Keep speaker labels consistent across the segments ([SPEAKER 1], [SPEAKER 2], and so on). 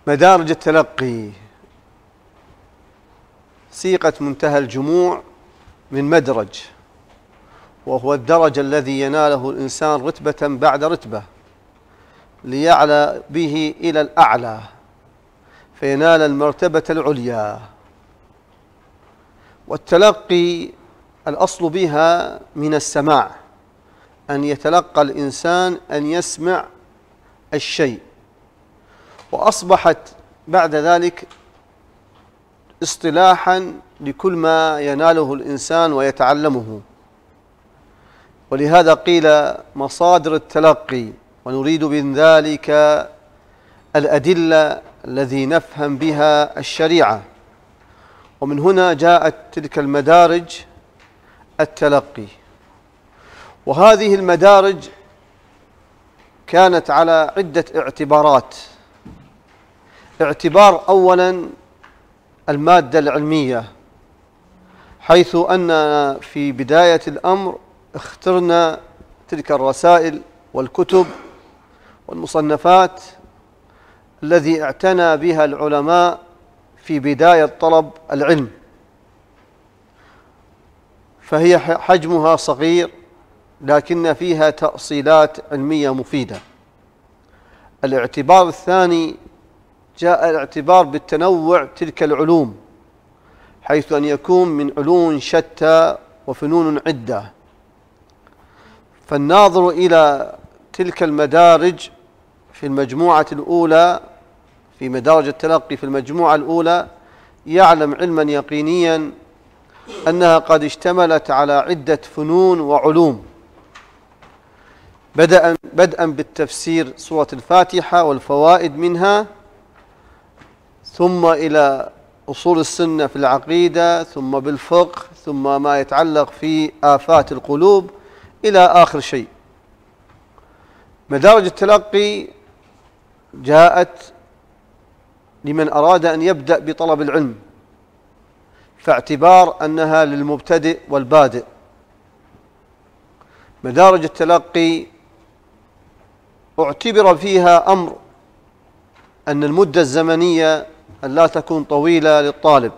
[SPEAKER 1] مدارج التلقي صيغة منتهى الجموع من مدرج، وهو الدرج الذي يناله الإنسان رتبة بعد رتبة ليعلى به إلى الأعلى فينال المرتبة العليا. والتلقي الأصل بها من السماع، أن يتلقى الإنسان أن يسمع الشيء، وأصبحت بعد ذلك اصطلاحا لكل ما يناله الإنسان ويتعلمه. ولهذا قيل مصادر التلقي، ونريد من ذلك الأدلة الذي نفهم بها الشريعة. ومن هنا جاءت تلك المدارج التلقي. وهذه المدارج كانت على عدة اعتبارات. اعتبار أولا المادة العلمية، حيث أن في بداية الأمر اخترنا تلك الرسائل والكتب والمصنفات الذي اعتنى بها العلماء في بداية طلب العلم، فهي حجمها صغير لكن فيها تأصيلات علمية مفيدة. الاعتبار الثاني جاء الاعتبار بالتنوع تلك العلوم، حيث أن يكون من علوم شتى وفنون عدة. فالناظر إلى تلك المدارج في المجموعة الأولى، في مدارج التلقي في المجموعة الأولى، يعلم علما يقينيا أنها قد اشتملت على عدة فنون وعلوم، بدءا بالتفسير سورة الفاتحة والفوائد منها، ثم إلى أصول السنة في العقيدة، ثم بالفقه، ثم ما يتعلق في آفات القلوب إلى آخر شيء. مدارج التلقي جاءت لمن أراد أن يبدأ بطلب العلم، فاعتبار أنها للمبتدئ والبادئ. مدارج التلقي اعتبر فيها أمر أن المدة الزمنية أن لا تكون طويلة للطالب،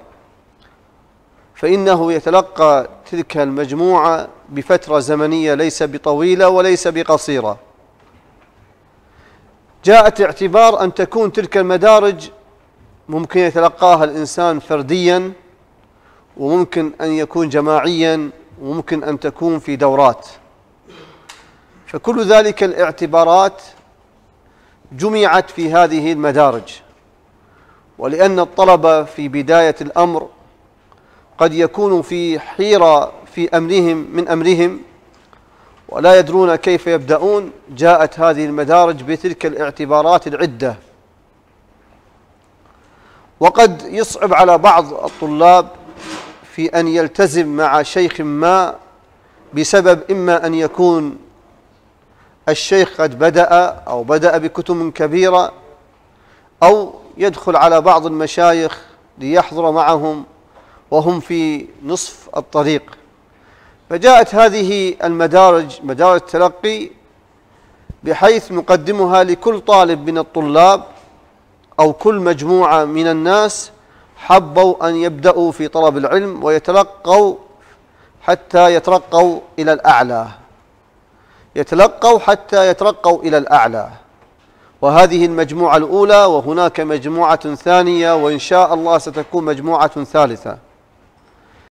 [SPEAKER 1] فإنه يتلقى تلك المجموعة بفترة زمنية ليس بطويلة وليس بقصيرة. جاءت اعتبار أن تكون تلك المدارج ممكن يتلقاها الإنسان فرديا، وممكن أن يكون جماعيا، وممكن أن تكون في دورات. فكل ذلك الاعتبارات جمعت في هذه المدارج. ولأن الطلبة في بداية الأمر قد يكونوا في حيرة في من أمرهم ولا يدرون كيف يبدأون، جاءت هذه المدارج بتلك الاعتبارات العدة. وقد يصعب على بعض الطلاب في أن يلتزم مع شيخ ما بسبب إما أن يكون الشيخ قد بدأ بكتب كبيرة، أو يدخل على بعض المشايخ ليحضر معهم وهم في نصف الطريق. فجاءت هذه المدارج، مدارج التلقي، بحيث نقدمها لكل طالب من الطلاب أو كل مجموعة من الناس حبوا أن يبدأوا في طلب العلم ويتلقوا حتى يترقوا إلى الأعلى، يتلقوا حتى يترقوا إلى الأعلى. وهذه المجموعة الأولى، وهناك مجموعة ثانية، وإن شاء الله ستكون مجموعة ثالثة.